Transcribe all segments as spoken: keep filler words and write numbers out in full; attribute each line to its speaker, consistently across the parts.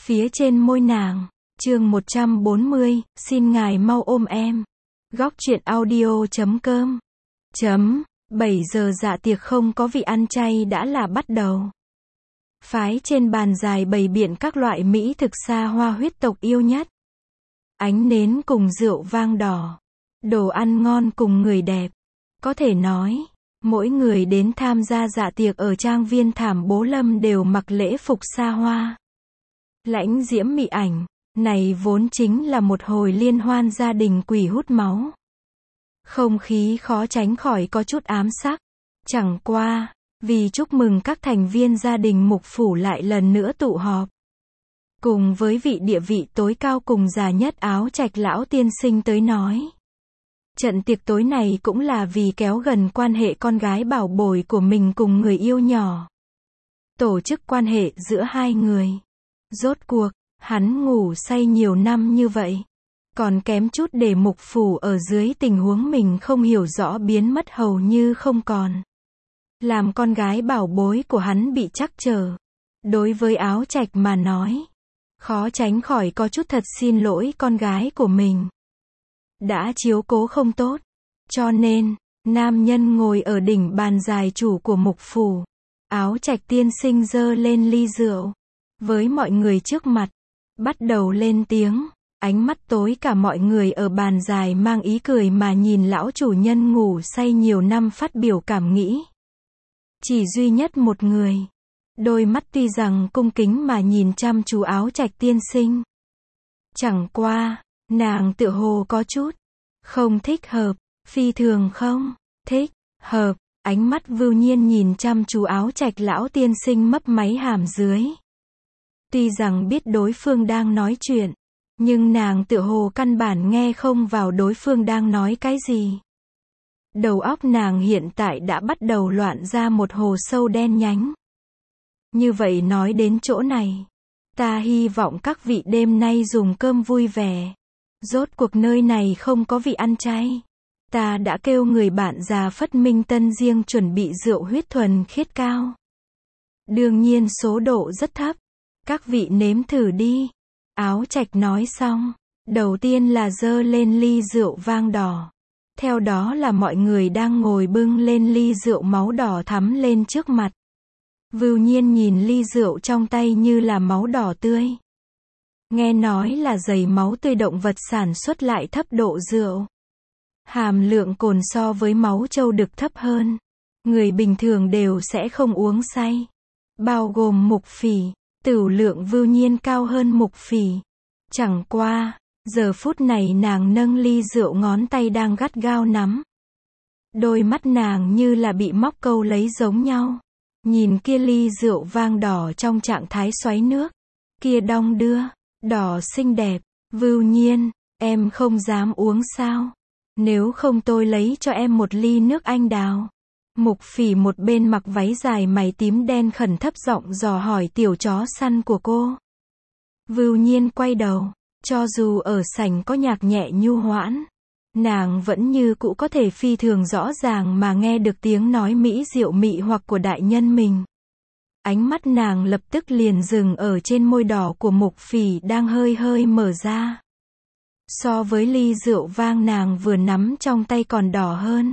Speaker 1: phía trên môi nàng. Chương một trăm bốn mươi, xin ngài mau ôm em. Góc truyện audio chấm com. Chấm, bảy giờ dạ tiệc không có vị ăn chay đã là bắt đầu. Phái trên bàn dài bày biện các loại mỹ thực xa hoa huyết tộc yêu nhất. Ánh nến cùng rượu vang đỏ. Đồ ăn ngon cùng người đẹp. Có thể nói, mỗi người đến tham gia dạ tiệc ở trang viên Thảm Bố Lâm đều mặc lễ phục xa hoa. Lãnh diễm mị ảnh, này vốn chính là một hồi liên hoan gia đình quỷ hút máu. Không khí khó tránh khỏi có chút ám sắc. Chẳng qua, vì chúc mừng các thành viên gia đình Mục Phủ lại lần nữa tụ họp. Cùng với vị địa vị tối cao cùng già nhất Áo Trạch lão tiên sinh tới nói. Trận tiệc tối này cũng là vì kéo gần quan hệ con gái bảo bối của mình cùng người yêu nhỏ. Tổ chức quan hệ giữa hai người. Rốt cuộc, hắn ngủ say nhiều năm như vậy. Còn kém chút để Mục Phủ ở dưới tình huống mình không hiểu rõ biến mất hầu như không còn. Làm con gái bảo bối của hắn bị trắc trở. Đối với Áo Trạch mà nói, khó tránh khỏi có chút thật xin lỗi con gái của mình. Đã chiếu cố không tốt. Cho nên, nam nhân ngồi ở đỉnh bàn dài chủ của Mục Phủ. Áo Trạch tiên sinh giơ lên ly rượu. Với mọi người trước mặt. Bắt đầu lên tiếng. Ánh mắt tối cả mọi người ở bàn dài mang ý cười mà nhìn lão chủ nhân ngủ say nhiều năm phát biểu cảm nghĩ. Chỉ duy nhất một người. Đôi mắt tuy rằng cung kính mà nhìn chăm chú Áo Trạch tiên sinh. Chẳng qua, nàng tựa hồ có chút không thích hợp, phi thường không thích hợp. Ánh mắt Vưu Nhiên nhìn chăm chú Áo Trạch lão tiên sinh mấp máy hàm dưới. Tuy rằng biết đối phương đang nói chuyện, nhưng nàng tựa hồ căn bản nghe không vào đối phương đang nói cái gì. Đầu óc nàng hiện tại đã bắt đầu loạn ra một hồ sâu đen nhánh. Như vậy nói đến chỗ này, ta hy vọng các vị đêm nay dùng cơm vui vẻ. Rốt cuộc nơi này không có vị ăn chay. Ta đã kêu người bạn già Phất Minh Tân riêng chuẩn bị rượu huyết thuần khiết cao. Đương nhiên số độ rất thấp. Các vị nếm thử đi. Áo Trạch nói xong, đầu tiên là giơ lên ly rượu vang đỏ. Theo đó là mọi người đang ngồi bưng lên ly rượu máu đỏ thắm lên trước mặt. Vưu Nhiên nhìn ly rượu trong tay như là máu đỏ tươi. Nghe nói là dày máu tươi động vật sản xuất lại thấp độ rượu. Hàm lượng cồn so với máu trâu đực thấp hơn. Người bình thường đều sẽ không uống say. Bao gồm Mục Phỉ, tửu lượng Vưu Nhiên cao hơn Mục Phỉ. Chẳng qua, giờ phút này nàng nâng ly rượu ngón tay đang gắt gao nắm. Đôi mắt nàng như là bị móc câu lấy giống nhau. Nhìn kia ly rượu vang đỏ trong trạng thái xoáy nước. Kia đong đưa, đỏ xinh đẹp. Vưu Nhiên, em không dám uống sao? Nếu không tôi lấy cho em một ly nước anh đào. Mục Phỉ một bên mặc váy dài mày tím đen khẩn thấp giọng dò hỏi tiểu chó săn của cô. Vưu Nhiên quay đầu, cho dù ở sảnh có nhạc nhẹ nhu hoãn, nàng vẫn như cũ có thể phi thường rõ ràng mà nghe được tiếng nói mỹ diệu mị hoặc của đại nhân mình. Ánh mắt nàng lập tức liền dừng ở trên môi đỏ của Mục Phỉ đang hơi hơi mở ra. So với ly rượu vang nàng vừa nắm trong tay còn đỏ hơn.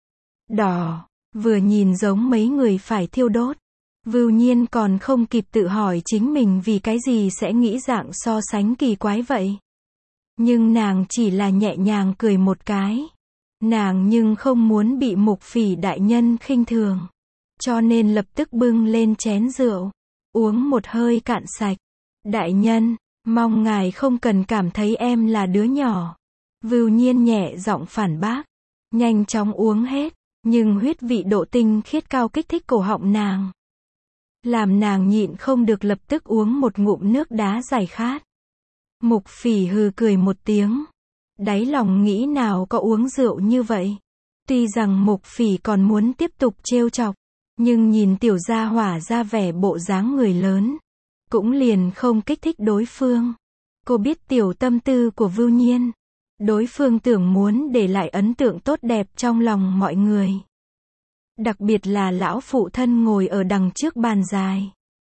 Speaker 1: Đỏ, vừa nhìn giống mấy người phải thiêu đốt. Vưu Nhiên còn không kịp tự hỏi chính mình vì cái gì sẽ nghĩ dạng so sánh kỳ quái vậy. Nhưng nàng chỉ là nhẹ nhàng cười một cái. Nàng nhưng không muốn bị Mục Phỉ đại nhân khinh thường. Cho nên lập tức bưng lên chén rượu. Uống một hơi cạn sạch. Đại nhân, mong ngài không cần cảm thấy em là đứa nhỏ. Vưu Nhiên nhẹ giọng phản bác. Nhanh chóng uống hết. Nhưng huyết vị độ tinh khiết cao kích thích cổ họng nàng. Làm nàng nhịn không được lập tức uống một ngụm nước đá giải khát. Mục Phỉ hừ cười một tiếng. Đáy lòng nghĩ nào có uống rượu như vậy. Tuy rằng Mục Phỉ còn muốn tiếp tục trêu chọc. Nhưng nhìn tiểu gia hỏa ra vẻ bộ dáng người lớn. Cũng liền không kích thích đối phương. Cô biết tiểu tâm tư của Vưu Nhiên. Đối phương tưởng muốn để lại ấn tượng tốt đẹp trong lòng mọi người. Đặc biệt là lão phụ thân ngồi ở đằng trước bàn dài.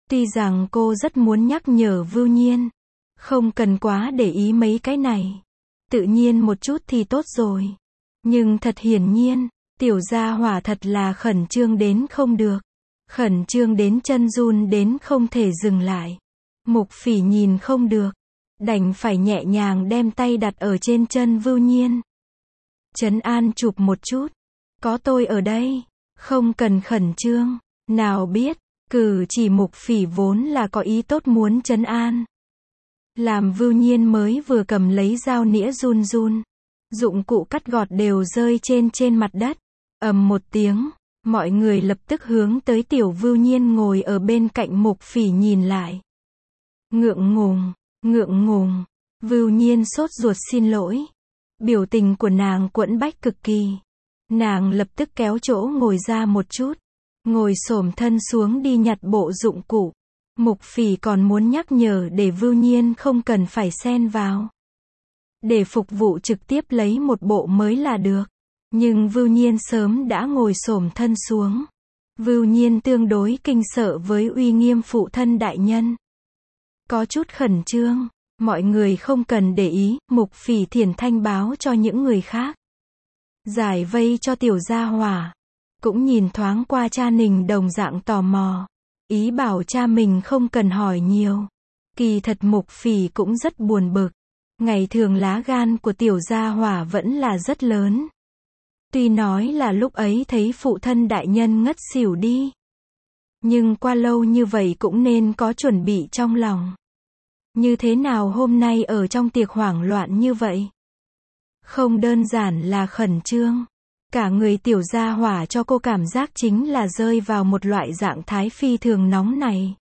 Speaker 1: Tuy rằng cô rất muốn nhắc nhở Vưu Nhiên, không cần quá để ý mấy cái này. Tự nhiên một chút thì tốt rồi. Nhưng thật hiển nhiên, tiểu gia hỏa thật là khẩn trương đến không được. Khẩn trương đến chân run đến không thể dừng lại. Mục Phỉ nhìn không được, đành phải nhẹ nhàng đem tay đặt ở trên chân Vưu Nhiên. Trấn an chụp một chút. Có tôi ở đây, không cần khẩn trương. Nào biết, cử chỉ Mục Phỉ vốn là có ý tốt muốn trấn an. Làm Vưu Nhiên mới vừa cầm lấy dao nĩa run run. Dụng cụ cắt gọt đều rơi trên trên mặt đất. Ầm một tiếng, mọi người lập tức hướng tới tiểu Vưu Nhiên ngồi ở bên cạnh Mục Phỉ nhìn lại. Ngượng ngùng, ngượng ngùng. Vưu Nhiên sốt ruột xin lỗi. Biểu tình của nàng quẫn bách cực kỳ. Nàng lập tức kéo chỗ ngồi ra một chút, ngồi xổm thân xuống đi nhặt bộ dụng cụ. Mục Phỉ còn muốn nhắc nhở để Vưu Nhiên không cần phải xen vào. Để phục vụ trực tiếp lấy một bộ mới là được. Nhưng Vưu Nhiên sớm đã ngồi xổm thân xuống. Vưu Nhiên tương đối kinh sợ với uy nghiêm phụ thân đại nhân. Có chút khẩn trương. Mọi người không cần để ý, Mục Phỉ thiển thanh báo cho những người khác. Giải vây cho tiểu gia hỏa. Cũng nhìn thoáng qua cha Ninh đồng dạng tò mò. Ý bảo cha mình không cần hỏi nhiều. Kỳ thật Mục Phỉ cũng rất buồn bực. Ngày thường lá gan của tiểu gia hỏa vẫn là rất lớn. Tuy nói là lúc ấy thấy phụ thân đại nhân ngất xỉu đi. Nhưng qua lâu như vậy cũng nên có chuẩn bị trong lòng. Như thế nào hôm nay ở trong tiệc hoảng loạn như vậy? Không đơn giản là khẩn trương. Cả người tiểu gia hỏa cho cô cảm giác chính là rơi vào một loại trạng thái phi thường nóng này.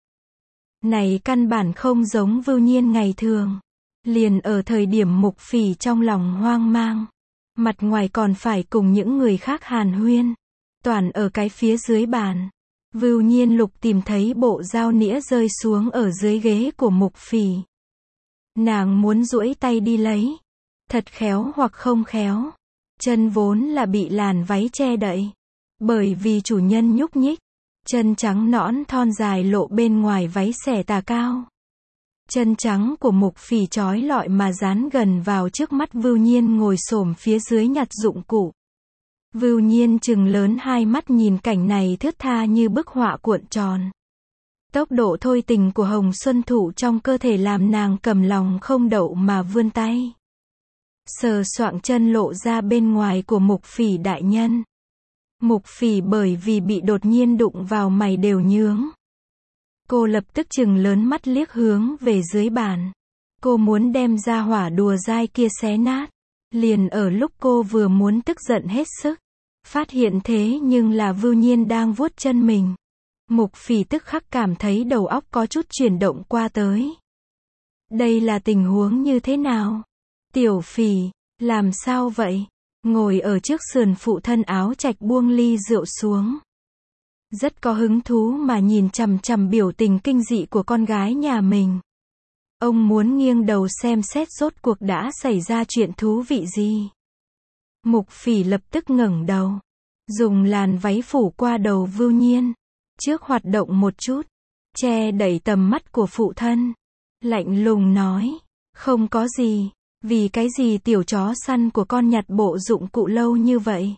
Speaker 1: Này căn bản không giống Vưu Nhiên ngày thường. Liền ở thời điểm Mục Phỉ trong lòng hoang mang. Mặt ngoài còn phải cùng những người khác hàn huyên. Toàn ở cái phía dưới bàn. Vưu Nhiên lục tìm thấy bộ dao nĩa rơi xuống ở dưới ghế của Mục Phỉ. Nàng muốn duỗi tay đi lấy. Thật khéo hoặc không khéo. Chân vốn là bị làn váy che đậy. Bởi vì chủ nhân nhúc nhích. Chân trắng nõn thon dài lộ bên ngoài váy xẻ tà cao. Chân trắng của Mục Phỉ trói lọi mà dán gần vào trước mắt Vưu Nhiên ngồi xổm phía dưới nhặt dụng cụ. Vưu Nhiên trừng lớn hai mắt nhìn cảnh này thướt tha như bức họa cuộn tròn. Tốc độ thôi tình của Hồng Xuân Thụ trong cơ thể làm nàng cầm lòng không đậu mà vươn tay. Sờ soạng chân lộ ra bên ngoài của Mục Phỉ đại nhân. Mục Phỉ bởi vì bị đột nhiên đụng vào mày đều nhướng. Cô lập tức trừng lớn mắt liếc hướng về dưới bàn. Cô muốn đem ra hỏa đùa dai kia xé nát. Liền ở lúc cô vừa muốn tức giận hết sức. Phát hiện thế nhưng là Vưu Nhiên đang vuốt chân mình. Mục Phỉ tức khắc cảm thấy đầu óc có chút chuyển động qua tới. Đây là tình huống như thế nào? Tiểu Phỉ, làm sao vậy? Ngồi ở trước sườn phụ thân áo trạch buông ly rượu xuống. Rất có hứng thú mà nhìn chằm chằm biểu tình kinh dị của con gái nhà mình. Ông muốn nghiêng đầu xem xét rốt cuộc đã xảy ra chuyện thú vị gì. Mục Phỉ lập tức ngẩng đầu. Dùng làn váy phủ qua đầu Vưu Nhiên. Trước hoạt động một chút. Che đẩy tầm mắt của phụ thân. Lạnh lùng nói. Không có gì. Vì cái gì tiểu chó săn của con nhặt bộ dụng cụ lâu như vậy?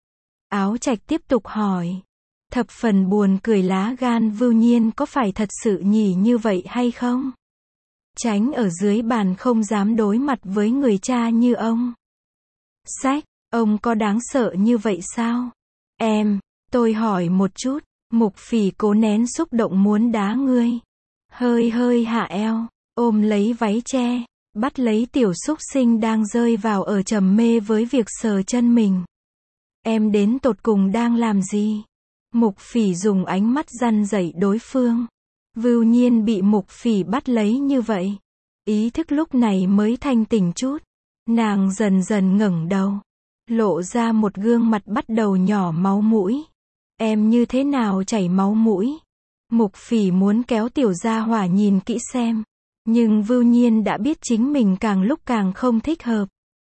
Speaker 1: Áo trạch tiếp tục hỏi. Thập phần buồn cười lá gan Vưu Nhiên có phải thật sự nhỉ như vậy hay không? Tránh ở dưới bàn không dám đối mặt với người cha như ông. Sách, ông có đáng sợ như vậy sao? Em, tôi hỏi một chút. Mục Phỉ cố nén xúc động muốn đá ngươi. Hơi hơi hạ eo, ôm lấy váy che, bắt lấy tiểu súc sinh đang rơi vào ở trầm mê với việc sờ chân mình. Em đến tột cùng đang làm gì? Mục Phỉ dùng ánh mắt răn rẩy đối phương. Vưu Nhiên bị Mục Phỉ bắt lấy như vậy. Ý thức lúc này mới thanh tỉnh chút. Nàng dần dần ngẩng đầu. Lộ ra một gương mặt bắt đầu nhỏ máu mũi. Em như thế nào chảy máu mũi? Mục Phỉ muốn kéo tiểu gia hỏa nhìn kỹ xem. Nhưng Vưu Nhiên đã biết chính mình càng lúc càng không thích hợp.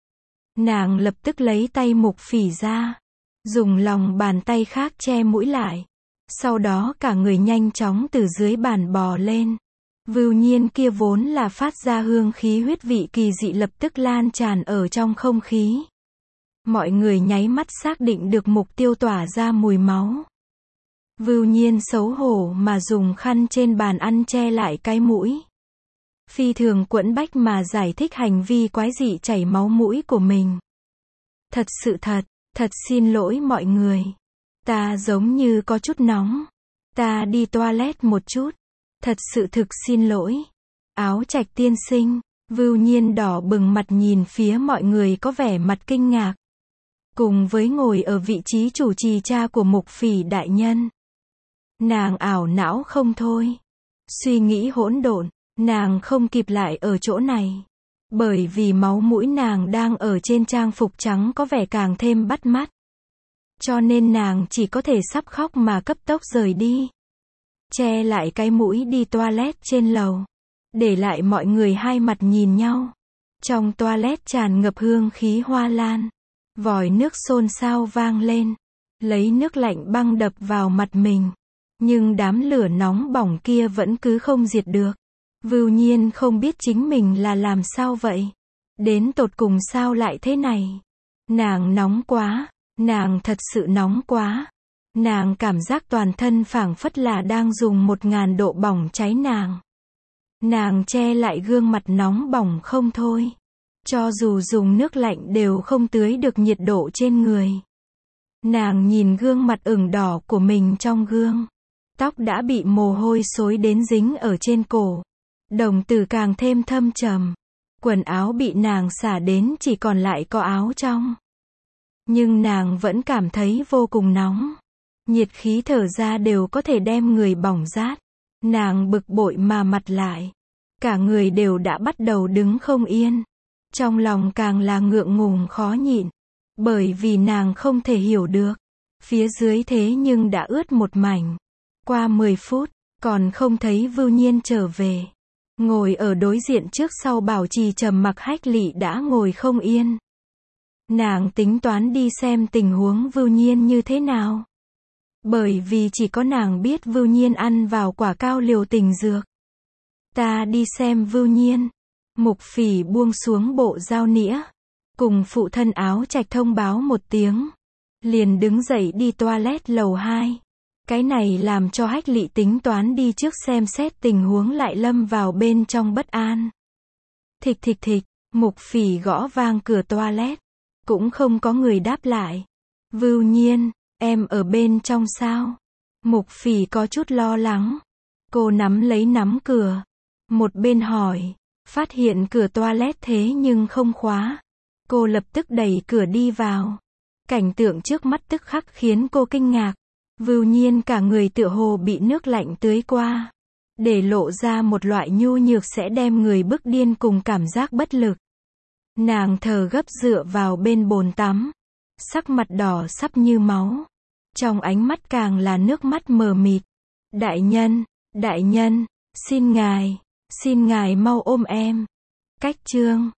Speaker 1: Nàng lập tức lấy tay Mục Phỉ ra. Dùng lòng bàn tay khác che mũi lại. Sau đó cả người nhanh chóng từ dưới bàn bò lên. Vưu Nhiên kia vốn là phát ra hương khí huyết vị kỳ dị lập tức lan tràn ở trong không khí. Mọi người nháy mắt xác định được mục tiêu tỏa ra mùi máu. Vưu Nhiên xấu hổ mà dùng khăn trên bàn ăn che lại cái mũi. Phi thường quẫn bách mà giải thích hành vi quái dị chảy máu mũi của mình. Thật sự thật, thật xin lỗi mọi người. Ta giống như có chút nóng. Ta đi toilet một chút. Thật sự thực xin lỗi. Áo Trạch tiên sinh. Vưu Nhiên đỏ bừng mặt nhìn phía mọi người có vẻ mặt kinh ngạc. Cùng với ngồi ở vị trí chủ trì cha của Mục Phỉ đại nhân. Nàng ảo não không thôi. Suy nghĩ hỗn độn, nàng không kịp lại ở chỗ này. Bởi vì máu mũi nàng đang ở trên trang phục trắng có vẻ càng thêm bắt mắt. Cho nên nàng chỉ có thể sắp khóc mà cấp tốc rời đi. Che lại cái mũi đi toilet trên lầu. Để lại mọi người hai mặt nhìn nhau. Trong toilet tràn ngập hương khí hoa lan. Vòi nước xôn xao vang lên. Lấy nước lạnh băng đập vào mặt mình. Nhưng đám lửa nóng bỏng kia vẫn cứ không diệt được. Vưu Nhiên không biết chính mình là làm sao vậy. Đến tột cùng sao lại thế này. Nàng nóng quá. Nàng thật sự nóng quá. Nàng cảm giác toàn thân phảng phất là đang dùng một ngàn độ bỏng cháy nàng. Nàng che lại gương mặt nóng bỏng không thôi. Cho dù dùng nước lạnh đều không tưới được nhiệt độ trên người. Nàng nhìn gương mặt ửng đỏ của mình trong gương. Tóc đã bị mồ hôi xối đến dính ở trên cổ. Đồng tử càng thêm thâm trầm. Quần áo bị nàng xả đến chỉ còn lại có áo trong. Nhưng nàng vẫn cảm thấy vô cùng nóng. Nhiệt khí thở ra đều có thể đem người bỏng rát. Nàng bực bội mà mặt lại. Cả người đều đã bắt đầu đứng không yên. Trong lòng càng là ngượng ngùng khó nhịn. Bởi vì nàng không thể hiểu được. Phía dưới thế nhưng đã ướt một mảnh. Qua mười phút, còn không thấy Vưu Nhiên trở về. Ngồi ở đối diện trước sau bảo trì trầm mặc Hách Lị đã ngồi không yên. Nàng tính toán đi xem tình huống Vưu Nhiên như thế nào. Bởi vì chỉ có nàng biết Vưu Nhiên ăn vào quả cao liều tình dược. Ta đi xem Vưu Nhiên. Mục Phỉ buông xuống bộ dao nĩa. Cùng phụ thân Áo Trạch thông báo một tiếng. Liền đứng dậy đi toilet lầu hai. Cái này làm cho Hách Lị tính toán đi trước xem xét tình huống lại lâm vào bên trong bất an. Thịch thịch thịch, Mục Phỉ gõ vang cửa toilet. Cũng không có người đáp lại. Vưu Nhiên, em ở bên trong sao? Mục Phỉ có chút lo lắng. Cô nắm lấy nắm cửa. Một bên hỏi. Phát hiện cửa toilet thế nhưng không khóa. Cô lập tức đẩy cửa đi vào. Cảnh tượng trước mắt tức khắc khiến cô kinh ngạc. Vưu Nhiên cả người tựa hồ bị nước lạnh tưới qua. Để lộ ra một loại nhu nhược sẽ đem người bức điên cùng cảm giác bất lực. Nàng thở gấp dựa vào bên bồn tắm. Sắc mặt đỏ sắp như máu. Trong ánh mắt càng là nước mắt mờ mịt. Đại nhân, đại nhân, xin ngài, xin ngài mau ôm em. Cách chương